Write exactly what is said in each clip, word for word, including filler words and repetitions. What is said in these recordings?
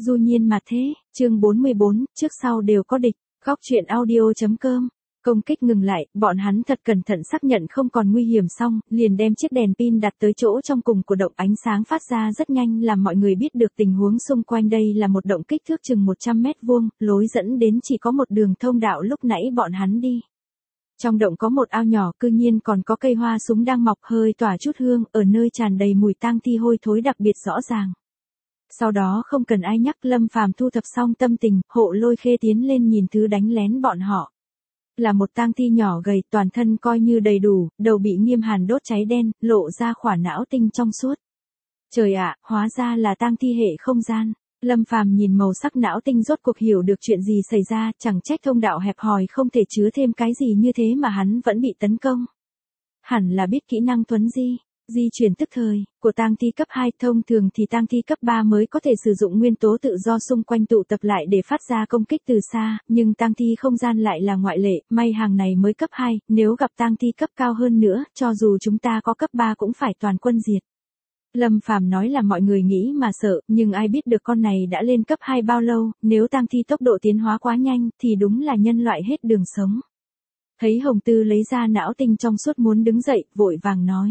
Du nhiên mà thế, chương bốn mươi bốn, trước sau đều có địch, góc truyện audio.com. Công kích ngừng lại, bọn hắn thật cẩn thận xác nhận không còn nguy hiểm xong, liền đem chiếc đèn pin đặt tới chỗ trong cùng của động, ánh sáng phát ra rất nhanh làm mọi người biết được tình huống xung quanh. Đây là một động kích thước chừng một trăm mét vuông, lối dẫn đến chỉ có một đường thông đạo lúc nãy bọn hắn đi. Trong động có một ao nhỏ, cư nhiên còn có cây hoa súng đang mọc hơi tỏa chút hương, ở nơi tràn đầy mùi tang thi hôi thối đặc biệt rõ ràng. Sau đó không cần ai nhắc, Lâm Phàm thu thập xong tâm tình, hộ Lôi Khê tiến lên nhìn thứ đánh lén bọn họ. Là một tang thi nhỏ gầy, toàn thân coi như đầy đủ, đầu bị Nghiêm Hàn đốt cháy đen, lộ ra khỏa não tinh trong suốt. Trời ạ, hóa ra là tang thi hệ không gian. Lâm Phàm nhìn màu sắc não tinh rốt cuộc hiểu được chuyện gì xảy ra, chẳng trách thông đạo hẹp hòi không thể chứa thêm cái gì như thế mà hắn vẫn bị tấn công. Hẳn là biết kỹ năng thuấn di, di chuyển tức thời, của tang thi cấp hai, thông thường thì tang thi cấp ba mới có thể sử dụng nguyên tố tự do xung quanh tụ tập lại để phát ra công kích từ xa, nhưng tang thi không gian lại là ngoại lệ, may hàng này mới cấp hai, nếu gặp tang thi cấp cao hơn nữa, cho dù chúng ta có cấp ba cũng phải toàn quân diệt. Lâm Phàm nói là mọi người nghĩ mà sợ, nhưng ai biết được con này đã lên cấp hai bao lâu, nếu tang thi tốc độ tiến hóa quá nhanh, thì đúng là nhân loại hết đường sống. Thấy Hồng Tư lấy ra não tinh trong suốt muốn đứng dậy, vội vàng nói.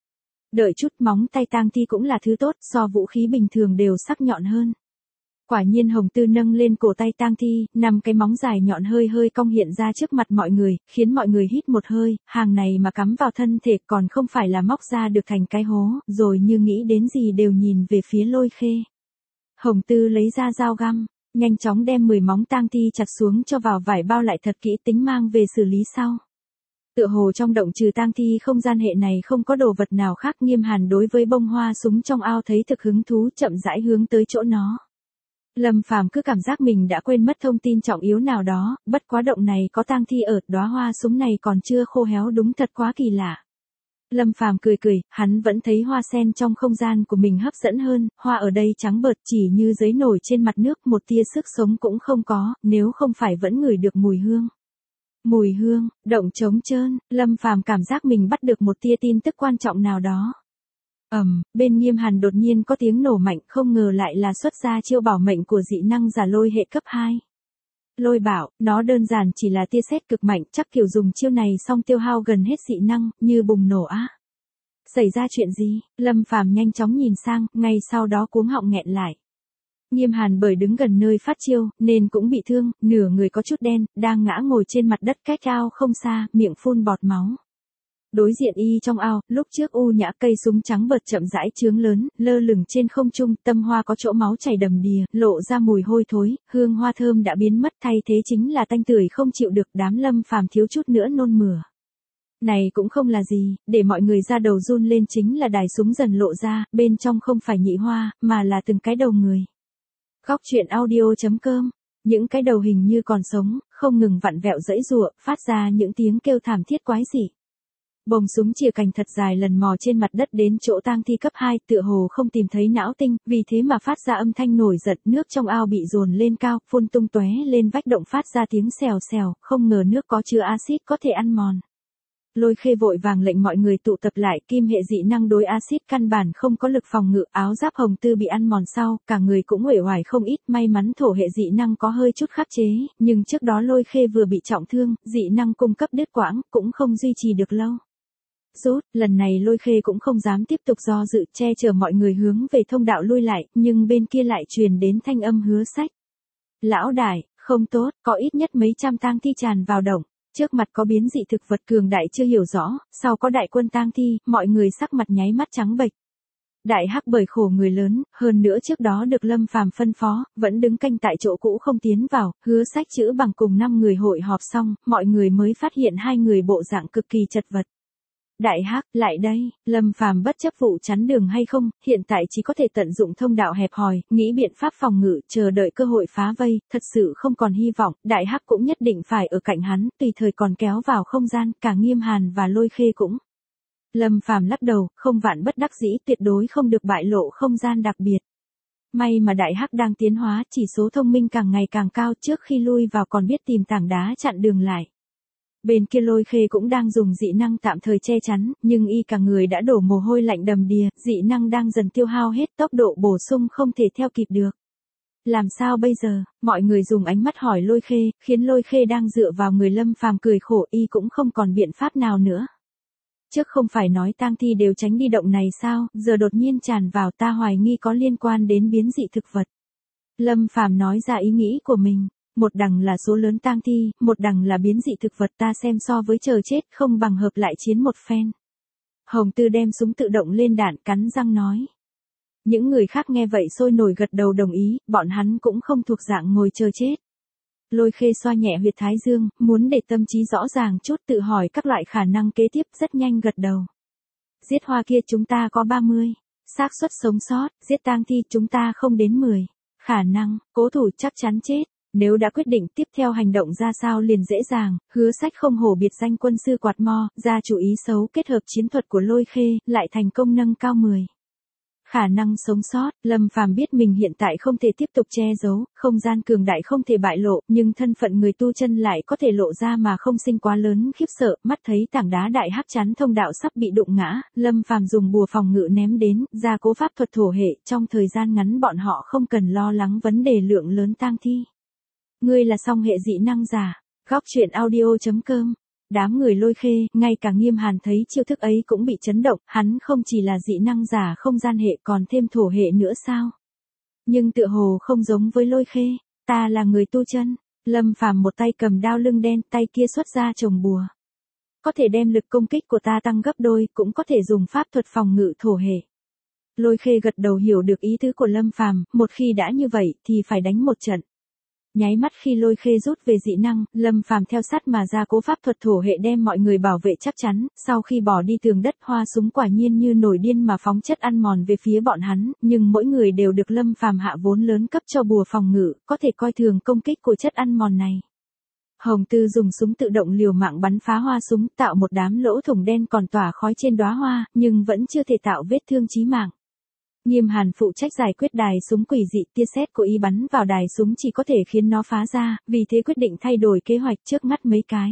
Đợi chút, móng tay tang thi cũng là thứ tốt, so vũ khí bình thường đều sắc nhọn hơn. Quả nhiên Hồng Tư nâng lên cổ tay tang thi, năm cái móng dài nhọn hơi hơi cong hiện ra trước mặt mọi người, khiến mọi người hít một hơi, hàng này mà cắm vào thân thể còn không phải là móc ra được thành cái hố, rồi như nghĩ đến gì đều nhìn về phía Lôi Khê. Hồng Tư lấy ra dao găm, nhanh chóng đem mười móng tang thi chặt xuống cho vào vải bao lại thật kỹ, tính mang về xử lý sau. Tựa hồ trong động trừ tang thi không gian hệ này không có đồ vật nào khác. Nghiêm Hàn đối với bông hoa súng trong ao thấy thực hứng thú, chậm rãi hướng tới chỗ nó. Lâm Phàm cứ cảm giác mình đã quên mất thông tin trọng yếu nào đó, bất quá động này có tang thi ở, đóa hoa súng này còn chưa khô héo, đúng thật quá kỳ lạ. Lâm Phàm cười cười, hắn vẫn thấy hoa sen trong không gian của mình hấp dẫn hơn, hoa ở đây trắng bợt chỉ như giấy nổi trên mặt nước, một tia sức sống cũng không có, nếu không phải vẫn ngửi được mùi hương. Mùi hương, động trống trơn, Lâm Phàm cảm giác mình bắt được một tia tin tức quan trọng nào đó. Ầm, um, bên Nghiêm Hàn đột nhiên có tiếng nổ mạnh, không ngờ lại là xuất ra chiêu bảo mệnh của dị năng giả Lôi hệ cấp hai. Lôi bảo, nó đơn giản chỉ là tia sét cực mạnh, chắc kiểu dùng chiêu này xong tiêu hao gần hết dị năng, như bùng nổ á. Xảy ra chuyện gì? Lâm Phàm nhanh chóng nhìn sang, ngay sau đó cuống họng nghẹn lại. Nghiêm Hàn bởi đứng gần nơi phát chiêu, nên cũng bị thương, nửa người có chút đen, đang ngã ngồi trên mặt đất cách ao không xa, miệng phun bọt máu. Đối diện y trong ao, lúc trước u nhã cây súng trắng bợt chậm rãi chướng lớn, lơ lửng trên không trung, tâm hoa có chỗ máu chảy đầm đìa, lộ ra mùi hôi thối, hương hoa thơm đã biến mất, thay thế chính là tanh tưởi không chịu được. Đám Lâm Phàm thiếu chút nữa nôn mửa. Này cũng không là gì, để mọi người ra đầu run lên chính là đài súng dần lộ ra, bên trong không phải nhị hoa, mà là từng cái đầu người. Góc truyện audio.com. Những cái đầu hình như còn sống, không ngừng vặn vẹo giãy giụa, phát ra những tiếng kêu thảm thiết quái dị. Bông súng chìa cành thật dài lần mò trên mặt đất đến chỗ tang thi cấp hai, tựa hồ không tìm thấy não tinh, vì thế mà phát ra âm thanh nổi giận, nước trong ao bị dồn lên cao, phun tung tóe lên vách động phát ra tiếng xèo xèo, không ngờ nước có chứa axit có thể ăn mòn. Lôi Khê vội vàng lệnh mọi người tụ tập lại, kim hệ dị năng đối axit căn bản không có lực phòng ngự, áo giáp Hồng Tư bị ăn mòn sau, cả người cũng uể oải không ít, may mắn thổ hệ dị năng có hơi chút khắc chế, nhưng trước đó Lôi Khê vừa bị trọng thương, dị năng cung cấp đứt quãng, cũng không duy trì được lâu. Rút, lần này Lôi Khê cũng không dám tiếp tục do dự, che chở mọi người hướng về thông đạo lui lại, nhưng bên kia lại truyền đến thanh âm Hứa Sách. Lão đại, không tốt, có ít nhất mấy trăm tang thi tràn vào động. Trước mặt có biến dị thực vật cường đại chưa hiểu rõ, sau có đại quân tang thi, mọi người sắc mặt nháy mắt trắng bệch. Đại Hắc bởi khổ người lớn, hơn nữa trước đó được Lâm Phàm phân phó, vẫn đứng canh tại chỗ cũ không tiến vào, Hứa Sách chữ bằng cùng năm người hội họp xong, mọi người mới phát hiện hai người bộ dạng cực kỳ chật vật. Đại Hắc, lại đây, Lâm Phàm bất chấp vụ chắn đường hay không, hiện tại chỉ có thể tận dụng thông đạo hẹp hòi, nghĩ biện pháp phòng ngự, chờ đợi cơ hội phá vây, thật sự không còn hy vọng, Đại Hắc cũng nhất định phải ở cạnh hắn, tùy thời còn kéo vào không gian, cả Nghiêm Hàn và Lôi Khê cũng. Lâm Phàm lắc đầu, không vạn bất đắc dĩ, tuyệt đối không được bại lộ không gian đặc biệt. May mà Đại Hắc đang tiến hóa, chỉ số thông minh càng ngày càng cao, trước khi lui vào còn biết tìm tảng đá chặn đường lại. Bên kia Lôi Khê cũng đang dùng dị năng tạm thời che chắn, nhưng y cả người đã đổ mồ hôi lạnh đầm đìa, dị năng đang dần tiêu hao hết, tốc độ bổ sung không thể theo kịp được. Làm sao bây giờ? Mọi người dùng ánh mắt hỏi Lôi Khê, khiến Lôi Khê đang dựa vào người Lâm Phàm cười khổ, y cũng không còn biện pháp nào nữa. Trước không phải nói tang thi đều tránh đi động này sao, giờ đột nhiên tràn vào, ta hoài nghi có liên quan đến biến dị thực vật. Lâm Phàm nói ra ý nghĩ của mình, một đằng là số lớn tang thi, một đằng là biến dị thực vật, ta xem so với chờ chết không bằng hợp lại chiến một phen. Hồng Tư đem súng tự động lên đạn, cắn răng nói. Những người khác nghe vậy sôi nổi gật đầu đồng ý, bọn hắn cũng không thuộc dạng ngồi chờ chết. Lôi Khê xoa nhẹ huyệt thái dương, muốn để tâm trí rõ ràng chút, tự hỏi các loại khả năng kế tiếp, rất nhanh gật đầu. Giết Hoa kia chúng ta có ba mươi, xác suất sống sót, giết tang thi chúng ta không đến mười, khả năng, cố thủ chắc chắn chết. Nếu đã quyết định tiếp theo hành động ra sao liền dễ dàng, Hứa Sách không hổ biệt danh quân sư quạt mo, ra chủ ý xấu kết hợp chiến thuật của Lôi Khê, lại thành công nâng cao mười. Khả năng sống sót, Lâm Phàm biết mình hiện tại không thể tiếp tục che giấu, không gian cường đại không thể bại lộ, nhưng thân phận người tu chân lại có thể lộ ra mà không sinh quá lớn khiếp sợ, mắt thấy tảng đá đại hắc chắn thông đạo sắp bị đụng ngã, Lâm Phàm dùng bùa phòng ngự ném đến, ra cố pháp thuật thổ hệ, trong thời gian ngắn bọn họ không cần lo lắng vấn đề lượng lớn tang thi. Ngươi là song hệ dị năng giả. Góc truyện audio chấm com. Đám người Lôi Khê, ngay cả Nghiêm Hàn thấy chiêu thức ấy cũng bị chấn động, hắn không chỉ là dị năng giả không gian hệ còn thêm thổ hệ nữa sao? Nhưng tựa hồ không giống với Lôi Khê, ta là người tu chân. Lâm Phàm một tay cầm đao lưng đen, tay kia xuất ra chồng bùa. Có thể đem lực công kích của ta tăng gấp đôi, cũng có thể dùng pháp thuật phòng ngự thổ hệ. Lôi Khê gật đầu hiểu được ý tứ của Lâm Phàm, một khi đã như vậy thì phải đánh một trận. Nháy mắt khi Lôi Khê rút về dị năng, Lâm Phàm theo sát mà ra cố pháp thuật thổ hệ đem mọi người bảo vệ chắc chắn, sau khi bỏ đi tường đất, Hoa Súng quả nhiên như nổi điên mà phóng chất ăn mòn về phía bọn hắn, nhưng mỗi người đều được Lâm Phàm hạ vốn lớn cấp cho bùa phòng ngự, có thể coi thường công kích của chất ăn mòn này. Hồng Tư dùng súng tự động liều mạng bắn phá Hoa Súng, tạo một đám lỗ thủng đen còn tỏa khói trên đóa hoa, nhưng vẫn chưa thể tạo vết thương chí mạng. Nghiêm Hàn phụ trách giải quyết đài súng quỷ dị, tia sét của y bắn vào đài súng chỉ có thể khiến nó phá ra, vì thế quyết định thay đổi kế hoạch trước mắt mấy cái.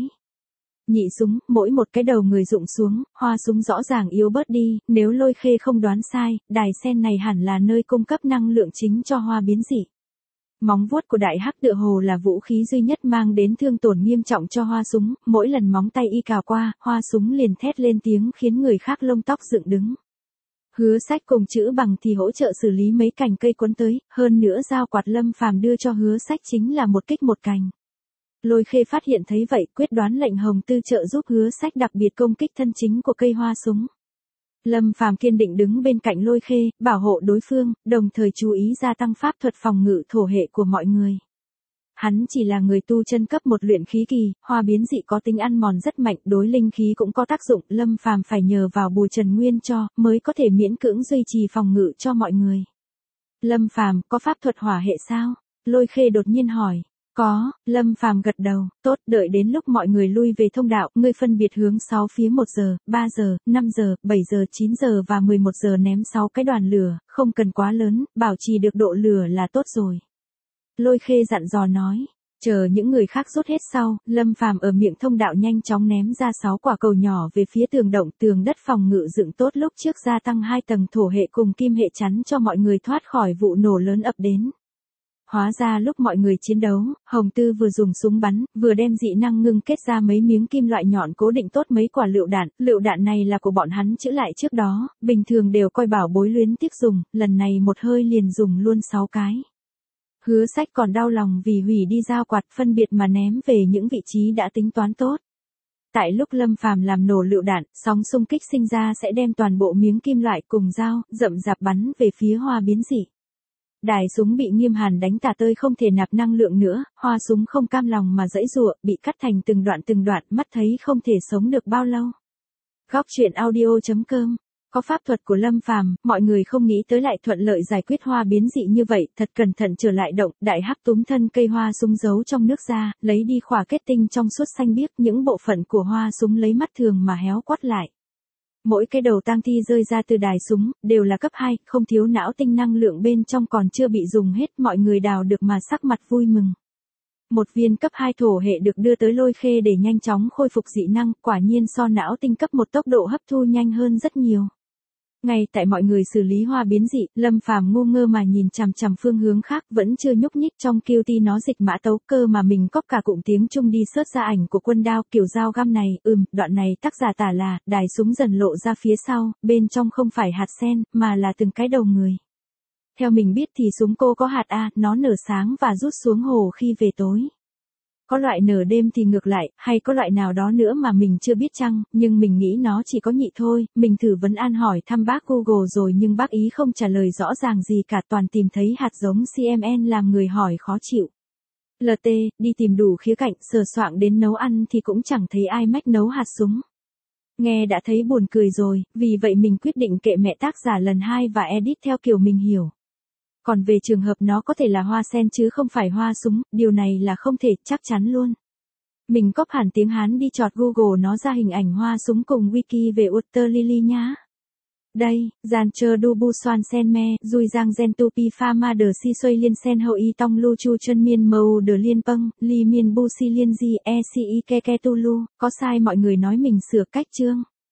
Nhị súng, mỗi một cái đầu người rụng xuống, Hoa Súng rõ ràng yếu bớt đi, nếu Lôi Khê không đoán sai, đài sen này hẳn là nơi cung cấp năng lượng chính cho hoa biến dị. Móng vuốt của đại hắc tựa hồ là vũ khí duy nhất mang đến thương tổn nghiêm trọng cho Hoa Súng, mỗi lần móng tay y cào qua, Hoa Súng liền thét lên tiếng khiến người khác lông tóc dựng đứng. Hứa Sách cùng chữ bằng thì hỗ trợ xử lý mấy cành cây cuốn tới, hơn nữa dao quạt Lâm Phàm đưa cho Hứa Sách chính là một kích một cành. Lôi Khê phát hiện thấy vậy, quyết đoán lệnh Hồng Tư trợ giúp Hứa Sách đặc biệt công kích thân chính của cây Hoa Súng. Lâm Phàm kiên định đứng bên cạnh Lôi Khê, bảo hộ đối phương, đồng thời chú ý gia tăng pháp thuật phòng ngự thổ hệ của mọi người. Hắn chỉ là người tu chân cấp một luyện khí kỳ, hoa biến dị có tính ăn mòn rất mạnh, đối linh khí cũng có tác dụng, Lâm Phàm phải nhờ vào bùa Trần Nguyên cho, mới có thể miễn cưỡng duy trì phòng ngự cho mọi người. Lâm Phàm, có pháp thuật hỏa hệ sao? Lôi Khê đột nhiên hỏi. Có, Lâm Phàm gật đầu, tốt, đợi đến lúc mọi người lui về thông đạo, ngươi phân biệt hướng sáu phía một giờ, ba giờ, năm giờ, bảy giờ, chín giờ và mười một giờ ném sáu cái đoàn lửa, không cần quá lớn, bảo trì được độ lửa là tốt rồi. Lôi Khê dặn dò nói, chờ những người khác rút hết sau, Lâm Phàm ở miệng thông đạo nhanh chóng ném ra sáu quả cầu nhỏ về phía tường động, tường đất phòng ngự dựng tốt lúc trước gia tăng hai tầng thổ hệ cùng kim hệ chắn cho mọi người thoát khỏi vụ nổ lớn ập đến. Hóa ra lúc mọi người chiến đấu, Hồng Tư vừa dùng súng bắn, vừa đem dị năng ngưng kết ra mấy miếng kim loại nhọn cố định tốt mấy quả lựu đạn, lựu đạn này là của bọn hắn chữ lại trước đó, bình thường đều coi bảo bối luyến tiếc dùng, lần này một hơi liền dùng luôn sáu cái. Hứa Sách còn đau lòng vì hủy đi dao quạt, phân biệt mà ném về những vị trí đã tính toán tốt. Tại lúc Lâm Phàm làm nổ lựu đạn, sóng xung kích sinh ra sẽ đem toàn bộ miếng kim loại cùng dao, rậm rạp bắn về phía hoa biến dị. Đài súng bị Nghiêm Hàn đánh tả tơi không thể nạp năng lượng nữa, Hoa Súng không cam lòng mà giãy giụa, bị cắt thành từng đoạn từng đoạn, mắt thấy không thể sống được bao lâu. Góc truyện audio chấm com. Có pháp thuật của Lâm Phàm, mọi người không nghĩ tới lại thuận lợi giải quyết hoa biến dị như vậy, thật cẩn thận trở lại động, đại hắc túm thân cây Hoa Súng giấu trong nước ra, lấy đi khỏa kết tinh trong suốt xanh biếc, những bộ phận của Hoa Súng lấy mắt thường mà héo quắt lại. Mỗi cái đầu tang thi rơi ra từ đài súng, đều là cấp hai, không thiếu não tinh năng lượng bên trong còn chưa bị dùng hết, mọi người đào được mà sắc mặt vui mừng. Một viên cấp hai thổ hệ được đưa tới Lôi Khê để nhanh chóng khôi phục dị năng, quả nhiên so não tinh cấp một tốc độ hấp thu nhanh hơn rất nhiều. Ngay tại mọi người xử lý hoa biến dị, Lâm Phàm ngu ngơ mà nhìn chằm chằm phương hướng khác, vẫn chưa nhúc nhích. Trong kiu ti nó dịch mã tấu, cơ mà mình cóp cả cụm tiếng Trung đi search ra ảnh của quân đao, kiểu dao găm này, ừm, đoạn này tác giả tả là, đài súng dần lộ ra phía sau, bên trong không phải hạt sen, mà là từng cái đầu người. Theo mình biết thì súng cô có hạt A, nó nở sáng và rút xuống hồ khi về tối. Có loại nở đêm thì ngược lại, hay có loại nào đó nữa mà mình chưa biết chăng, nhưng mình nghĩ nó chỉ có nhị thôi. Mình thử vấn an hỏi thăm bác Google rồi nhưng bác ý không trả lời rõ ràng gì cả, toàn tìm thấy hạt giống xê em en làm người hỏi khó chịu. lờ tê, đi tìm đủ khía cạnh, sờ soạng đến nấu ăn thì cũng chẳng thấy ai mách nấu hạt súng. Nghe đã thấy buồn cười rồi, vì vậy mình quyết định kệ mẹ tác giả lần hai và edit theo kiểu mình hiểu. Còn về trường hợp nó có thể là hoa sen chứ không phải hoa súng, điều này là không thể, chắc chắn luôn. Mình cóp hẳn tiếng Hán đi chọt Google nó ra hình ảnh hoa súng cùng wiki về Water Lily nhá. Đây, Gian Chơ Du Bu Soan Sen Me, Dui Giang Gen Tu Pi Pha Ma Đờ Si Xuôi Liên Sen Hậu Y Tong Lu Chu Chân Miên Mâu Đờ Liên Pâng, Li Miên Bu Si Liên Di E Si Y Ke Ke Tu Lu, có sai mọi người nói mình sửa cách chương.